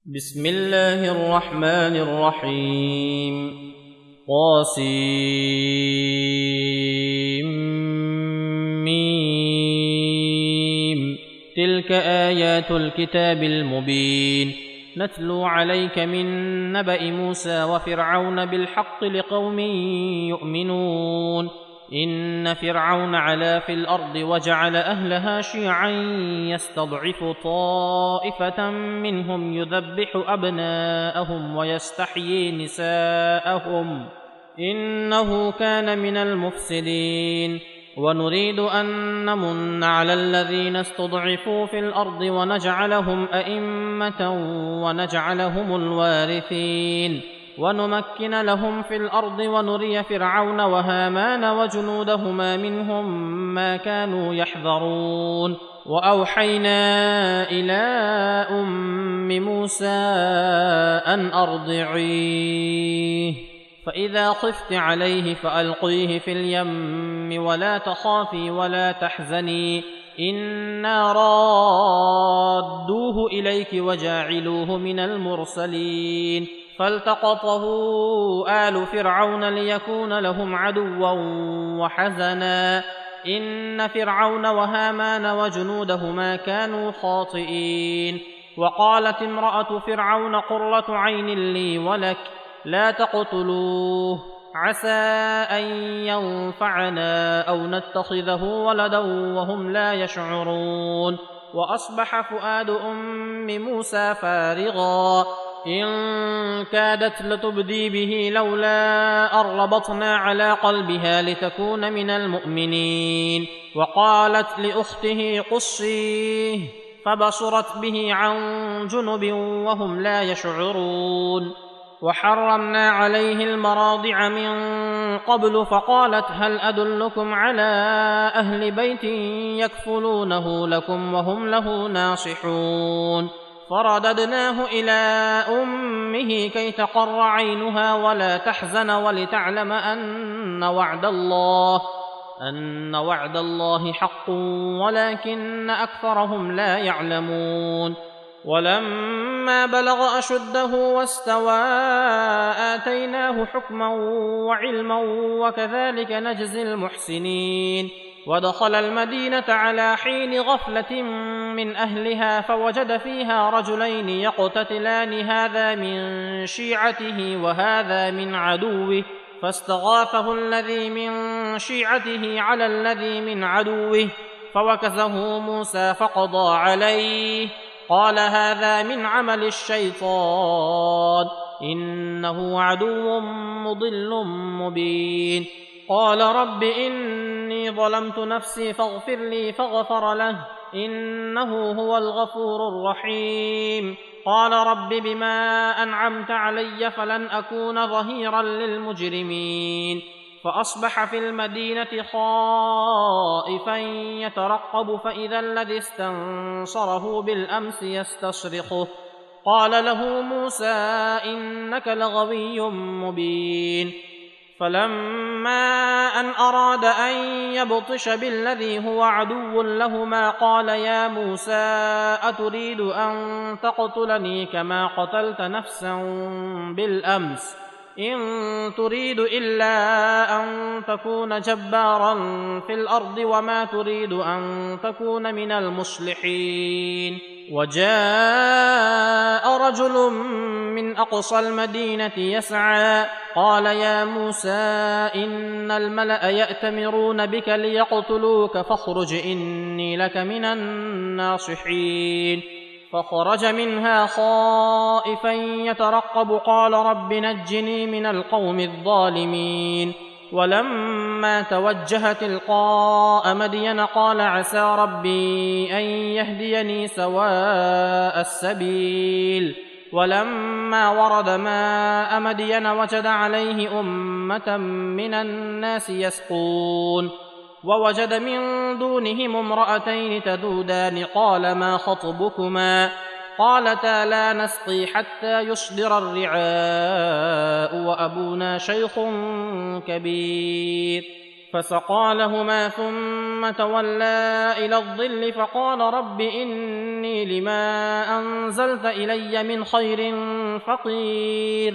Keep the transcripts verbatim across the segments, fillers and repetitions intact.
بسم الله الرحمن الرحيم طاسيم تلك آيات الكتاب المبين نتلو عليك من نبأ موسى وفرعون بالحق لقوم يؤمنون إن فرعون علا في الأرض وجعل أهلها شيعا يستضعف طائفة منهم يذبح أبناءهم ويستحيي نساءهم إنه كان من المفسدين ونريد أن نمن على الذين استضعفوا في الأرض ونجعلهم أئمة ونجعلهم الوارثين ونمكن لهم في الأرض ونري فرعون وهامان وجنودهما منهم ما كانوا يحذرون وأوحينا إلى أم موسى أن أرضعيه فإذا خفت عليه فألقيه في اليم ولا تخافي ولا تحزني إنا رادوه إليك وجاعلوه من المرسلين فالتقطه آل فرعون ليكون لهم عدوا وحزنا إن فرعون وهامان وجنودهما كانوا خاطئين وقالت امرأة فرعون قرة عين لي ولك لا تقتلوه عسى أن ينفعنا أو نتخذه ولدا وهم لا يشعرون وأصبح فؤاد أم موسى فارغا إن كادت لتبدي به لولا أن ربطنا على قلبها لتكون من المؤمنين وقالت لأخته قصيه فبصرت به عن جنب وهم لا يشعرون وحرمنا عليه المراضع من قبل فقالت هل أدلكم على أهل بيت يكفلونه لكم وهم له ناصحون فرددناه إلى أمه كي تقر عينها ولا تحزن ولتعلم أن وعد الله أن وعد الله حق ولكن أكثرهم لا يعلمون ولما بلغ أشده واستوى آتيناه حكما وعلما وكذلك نجزي المحسنين ودخل المدينة على حين غفلة من أهلها فوجد فيها رجلين يقتتلان هذا من شيعته وهذا من عدوه فاستغاثه الذي من شيعته على الذي من عدوه فوكزه موسى فقضى عليه قال هذا من عمل الشيطان إنه عدو مضل مبين قال رب إني ظلمت نفسي فاغفر لي فغفر له إنه هو الغفور الرحيم قال رب بما أنعمت علي فلن أكون ظهيرا للمجرمين فأصبح في المدينة خائفا يترقب فإذا الذي استنصره بالأمس يستصرخه قال له موسى إنك لغوي مبين فلما أن أراد أن يبطش بالذي هو عدو لهما قال يا موسى أتريد أن تقتلني كما قتلت نفسا بالأمس إن تريد إلا أن تكون جبارا في الأرض وما تريد أن تكون من المصلحين وجاء رجل من أقصى المدينة يسعى قال يا موسى إن الملأ يأتمرون بك ليقتلوك فاخرج إني لك من الناصحين فخرج منها خائفا يترقب قال رب نجني من القوم الظالمين ولما توجه تلقاء مدين قال عسى ربي أن يهديني سواء السبيل ولما ورد ماء مدين وجد عليه أمة من الناس يسقون ووجد من دونهم امرأتين تذودان قال ما خطبكما قالتا لا نسقي حتى يصدر الرعاء وأبونا شيخ كبير فسقى لهما ثم تولى إلى الظل فقال رب إني لما أنزلت إلي من خير فقير.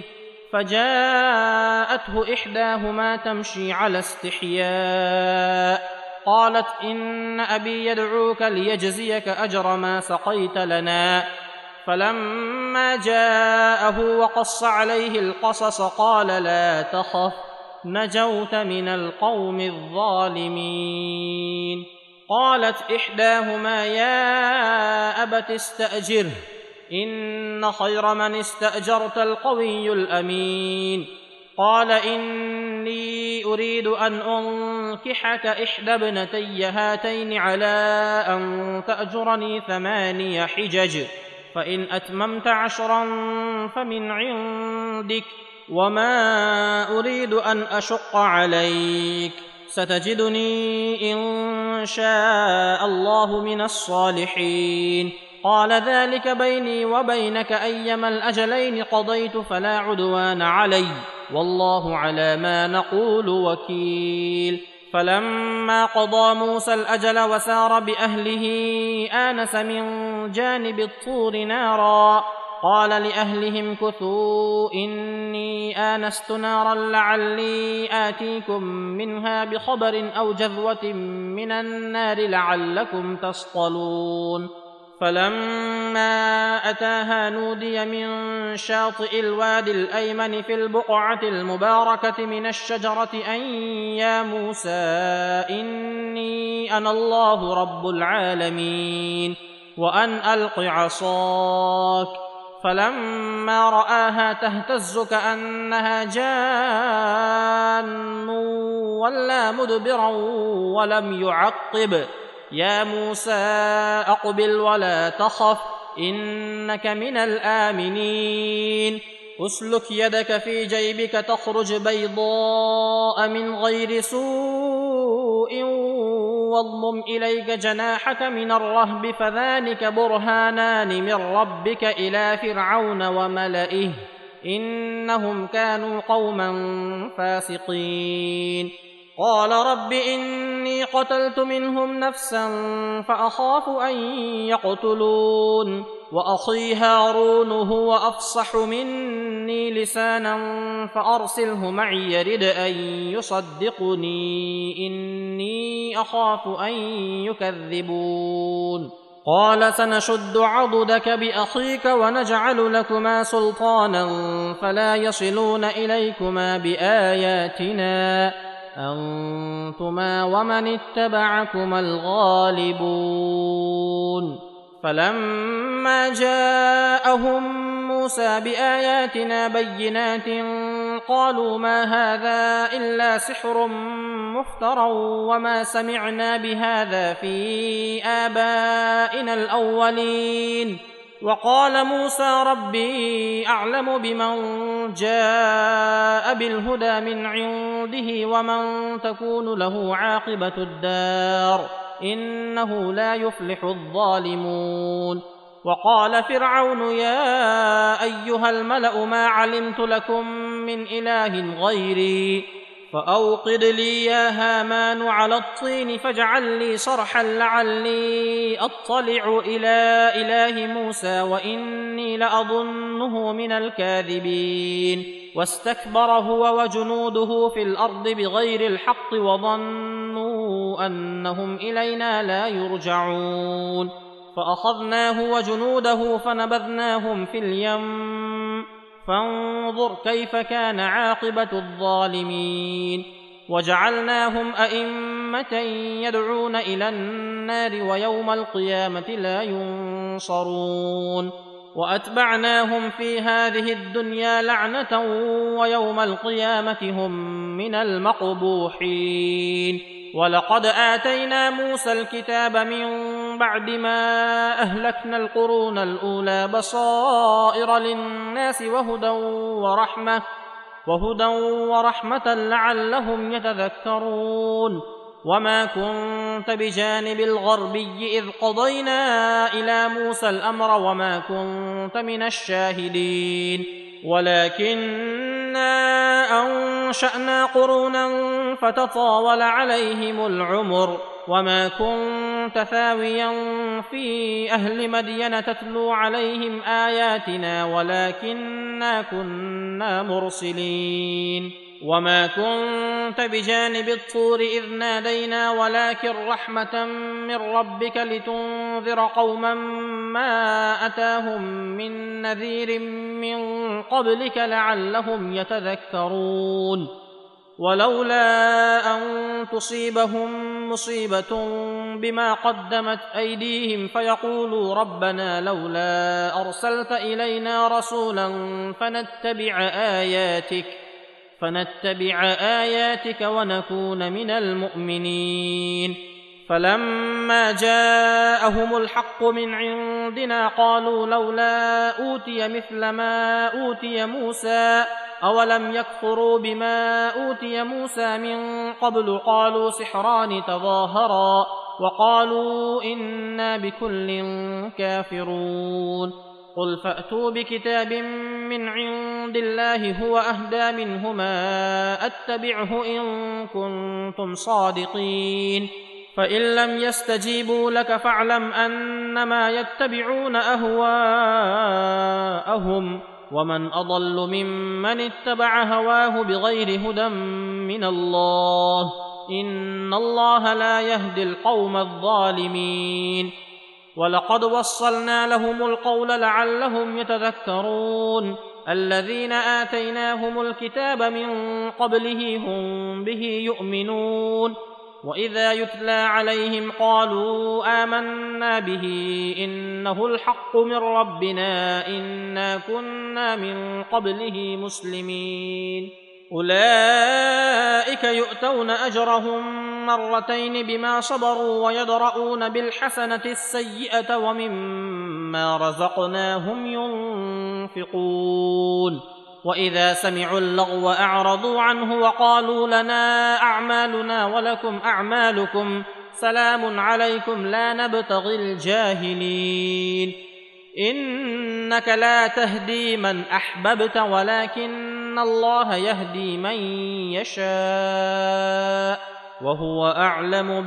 فجاءته إحداهما تمشي على استحياء قالت إن أبي يدعوك ليجزيك أجر ما سقيت لنا. فلما جاءه وقص عليه القصص قال لا تخف نجوت من القوم الظالمين. قالت إحداهما يا أبت استأجره إن خير من استأجرت القوي الأمين. قال إني أريد أن أنكحك إحدى ابنتي هاتين على أن تأجرني ثماني حجج فإن أتممت عشرا فمن عندك وما أريد أن أشق عليك ستجدني إن شاء الله من الصالحين. قال ذلك بيني وبينك أيما الأجلين قضيت فلا عدوان علي والله على ما نقول وكيل. فلما قضى موسى الأجل وسار بأهله آنس من جانب الطور نارا قال لأهلهم كثوا إني آنست نارا لعلي آتيكم منها بخبر أو جذوة من النار لعلكم تصطلون. فلما أتاها نودي من شاطئ الوادي الأيمن في البقعة المباركة من الشجرة أن يا موسى إني أنا الله رب العالمين وأن ألق عصاك. فلما رآها تهتز كأنها جان ولا مدبرا ولم يعقب يا موسى أقبل ولا تخف إنك من الآمنين. أسلك يدك في جيبك تخرج بيضاء من غير سوء واضمم إليك جناحك من الرهب فذلك برهانان من ربك إلى فرعون وملئه إنهم كانوا قوما فاسقين. قال رب إني قتلت منهم نفسا فأخاف أن يقتلون وأخي هارون هو أفصح مني لسانا فأرسله معي يرد أن يصدقني إني أخاف أن يكذبون. قال سنشد عضدك بأخيك ونجعل لكما سلطانا فلا يصلون إليكما بآياتنا أنتما ومن اتبعكما الغالبون. فلما جاءهم موسى بآياتنا بينات قالوا ما هذا إلا سحر مفترى وما سمعنا بهذا في آبائنا الأولين. وقال موسى ربي أعلم بمن جاء بالهدى من عنده ومن تكون له عاقبة الدار إنه لا يفلح الظالمون. وقال فرعون يا أيها الملأ ما علمت لكم من إله غيري فأوقد لي يا هامان على الطين فاجعل لي صرحا لعلي أطلع إلى إله موسى وإني لأظنه من الكاذبين. واستكبر هو وجنوده في الأرض بغير الحق وظنوا أنهم إلينا لا يرجعون. فأخذناه وجنوده فنبذناهم في اليم فانظر كيف كان عاقبة الظالمين. وجعلناهم أئمة يدعون إلى النار ويوم القيامة لا ينصرون. وأتبعناهم في هذه الدنيا لعنة ويوم القيامة هم من المقبوحين. ولقد آتينا موسى الكتاب من بعد ما أهلكنا القرون الأولى بصائر للناس وهدى ورحمة وهدى ورحمة لعلهم يتذكرون. وما كنت بجانب الغربي إذ قضينا إلى موسى الأمر وما كنت من الشاهدين ولكننا أنزلنا وأنشأنا قرونا فتطاول عليهم العمر وما كنت ثاويا في أهل مدين تتلو عليهم آياتنا ولكننا كنا مرسلين وما كنت بجانب الطور إذ نادينا ولكن رحمة من ربك لتنذر قوما ما أتاهم من نذير من قبلك لعلهم يتذكرون ولولا أن تصيبهم مصيبة بما قدمت أيديهم فيقولوا ربنا لولا أرسلت إلينا رسولا فنتبع آياتك فنتبع آياتك ونكون من المؤمنين فلما جاءهم الحق من عندنا قالوا لولا أوتي مثل ما أوتي موسى أولم يكفروا بما أوتي موسى من قبل قالوا سحران تظاهرا وقالوا إنا بكل كافرون قل فأتوا بكتاب من عند الله هو أهدى منهما أتبعه إن كنتم صادقين فإن لم يستجيبوا لك فاعلم أنما يتبعون أهواءهم ومن أضل ممن اتبع هواه بغير هدى من الله إن الله لا يهدي القوم الظالمين ولقد وصلنا لهم القول لعلهم يتذكرون الذين آتيناهم الكتاب من قبله هم به يؤمنون وإذا يتلى عليهم قالوا آمنا به إنه الحق من ربنا إنا كنا من قبله مسلمين أولئك يؤتون أجرهم مرتين بما صبروا ويدرؤون بالحسنة السيئة ومما رزقناهم ينفقون وإذا سمعوا اللغو أعرضوا عنه وقالوا لنا أعمالنا ولكم أعمالكم سلام عليكم لا نبتغي الجاهلين إنك لا تهدي من أحببت ولكن الله يهدي من يشاء وهو أعلم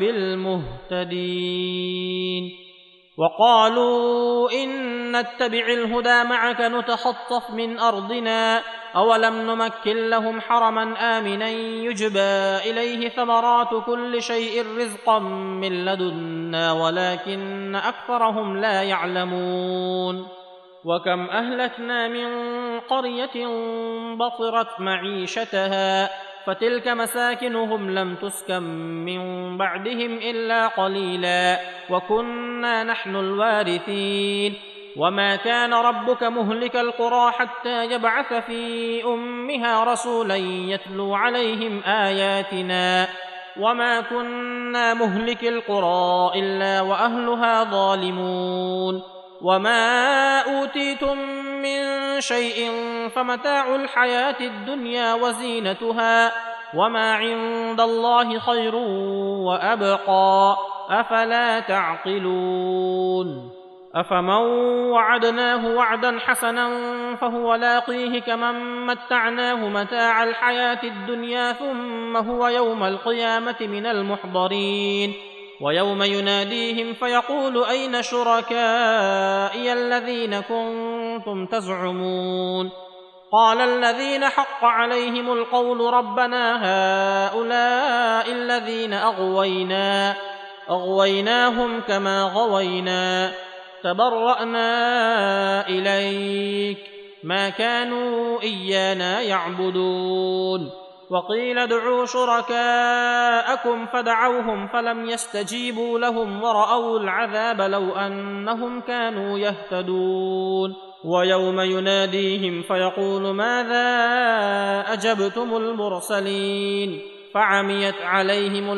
بالمهتدين وقالوا إن نتبع الهدى معك نتخطف من أرضنا أولم نمكن لهم حرما آمنا يجبى إليه ثمرات كل شيء رزقا من لدنا ولكن أكثرهم لا يعلمون وكم أهلكنا من قرية بطرت معيشتها فتلك مساكنهم لم تسكن من بعدهم إلا قليلا وكنا نحن الوارثين وما كان ربك مهلك القرى حتى يبعث في أمها رسولا يتلو عليهم آياتنا وما كنا مهلك القرى إلا وأهلها ظالمون وما أوتيتم من شيء فمتاع الحياة الدنيا وزينتها وما عند الله خير وأبقى أفلا تعقلون أفمن وعدناه وعدا حسنا فهو لاقيه كمن متعناه متاع الحياة الدنيا ثم هو يوم القيامة من المحضرين ويوم يناديهم فيقول أين شركائي الذين كنتم تزعمون قال الذين حق عليهم القول ربنا هؤلاء الذين أغوينا أغويناهم كما غوينا تبرأنا إليك ما كانوا إيانا يعبدون وقيل ادعوا شركاءكم فدعوهم فلم يستجيبوا لهم ورأوا العذاب لو أنهم كانوا يهتدون ويوم يناديهم فيقول ماذا أجبتم المرسلين فعميت عليهم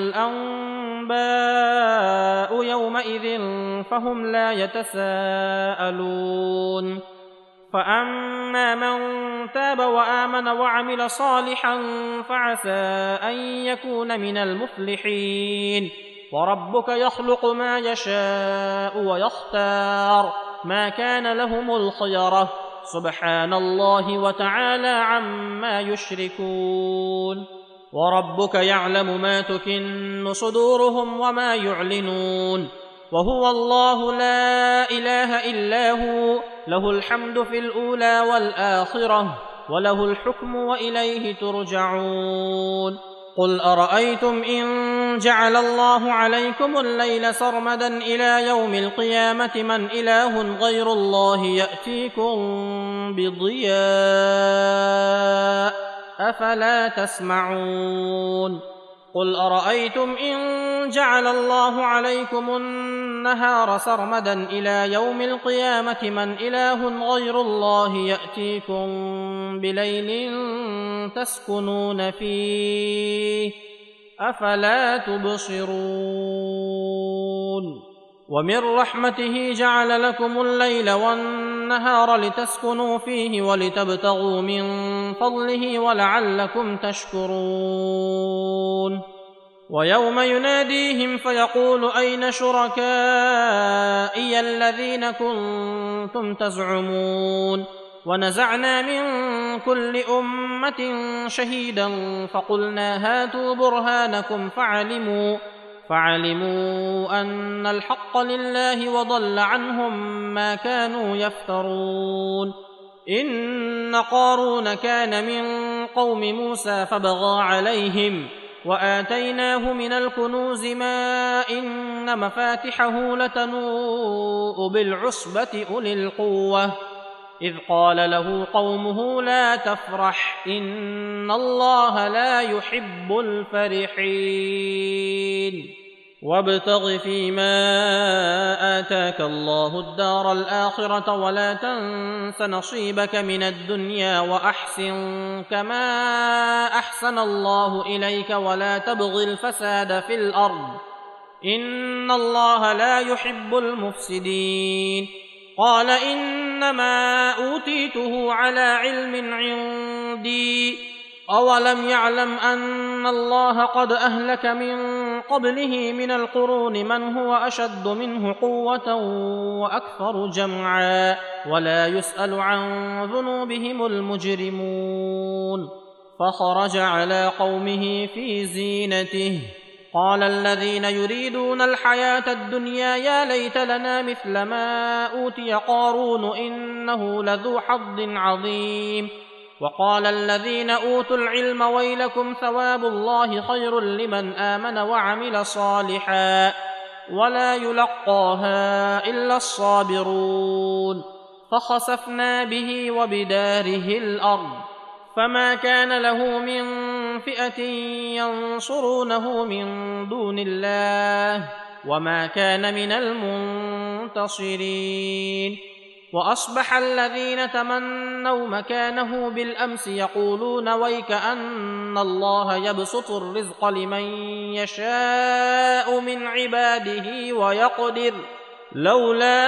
الأنباء يومئذ فهم لا يتساءلون فأما من تاب وآمن وعمل صالحا فعسى أن يكون من المفلحين وربك يخلق ما يشاء ويختار ما كان لهم الخيرة سبحان الله وتعالى عما يشركون وربك يعلم ما تكن صدورهم وما يعلنون وهو الله لا إله إلا هو له الحمد في الأولى والآخرة وله الحكم وإليه ترجعون قل أرأيتم إن جعل الله عليكم الليل سرمدا إلى يوم القيامة من إله غير الله يأتيكم بضياء أفلا تسمعون قل أرأيتم إن جعل الله عليكم النهار سرمدا إلى يوم القيامة من إله غير الله يأتيكم بليل تسكنون فيه أفلا تبصرون ومن رحمته جعل لكم الليل والنهار لتسكنوا فيه ولتبتغوا من فضله ولعلكم تشكرون ويوم يناديهم فيقول أين شركائي الذين كنتم تزعمون ونزعنا من كل أمة شهيدا فقلنا هاتوا برهانكم فعلموا فعلموا أن الحق لله وضل عنهم ما كانوا يفترون إن قارون كان من قوم موسى فبغى عليهم وآتيناه من الكنوز ما إن مفاتحه لتنوء بالعصبة أولي القوة إذ قال له قومه لا تفرح إن الله لا يحب الفرحين وابتغ فيما آتاك الله الدار الآخرة ولا تنس نصيبك من الدنيا وأحسن كما أحسن الله إليك ولا تبغ الفساد في الأرض إن الله لا يحب المفسدين قال إنما أوتيته على علم عندي أولم يعلم أن الله قد أهلك من قبله من القرون من هو أشد منه قوة وأكثر جمعا ولا يسأل عن ذنوبهم المجرمون فخرج على قومه في زينته قال الذين يريدون الحياة الدنيا يا ليت لنا مثل ما أوتي قارون إنه لذو حظ عظيم وقال الذين أوتوا العلم ويلكم ثواب الله خير لمن آمن وعمل صالحا ولا يلقاها إلا الصابرون فخسفنا به وبداره الأرض فما كان له من فئة ينصرونه من دون الله وما كان من المنتصرين وأصبح الذين تمنوا مكانه بالأمس يقولون ويك أن الله يبسط الرزق لمن يشاء من عباده ويقدر لولا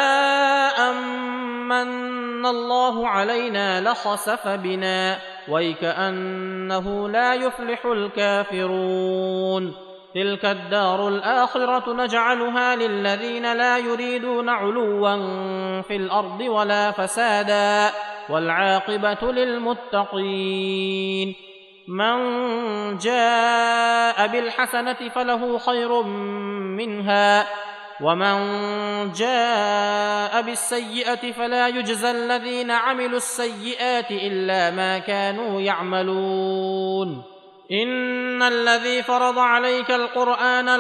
أمن الله علينا لخسف بنا ويك أنه لا يفلح الكافرون تلك الدار الآخرة نجعلها للذين لا يريدون علوا في الأرض ولا فسادا والعاقبة للمتقين من جاء بالحسنة فله خير منها ومن جاء بالسيئة فلا يجزى الذين عملوا السيئات إلا ما كانوا يعملون إن الذي فرض عليك القرآن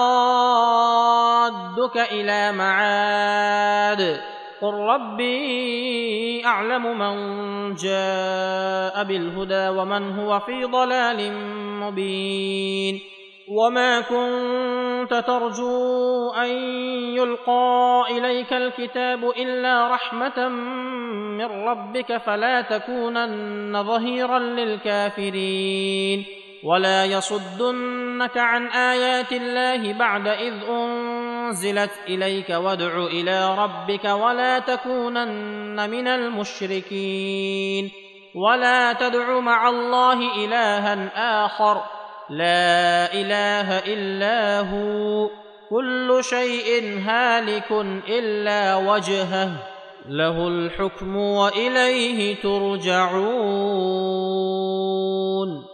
لرادك إلى معاد قل ربي أعلم من جاء بالهدى ومن هو في ضلال مبين وما كنت ترجو أن يلقى إليك الكتاب إلا رحمة من ربك فلا تكونن ظهيرا للكافرين ولا يصدنك عن آيات الله بعد إذ أنزلت إليك وادع إلى ربك ولا تكونن من المشركين ولا تدع مع الله إلها آخر لا إله إلا هو كل شيء هالك إلا وجهه له الحكم وإليه ترجعون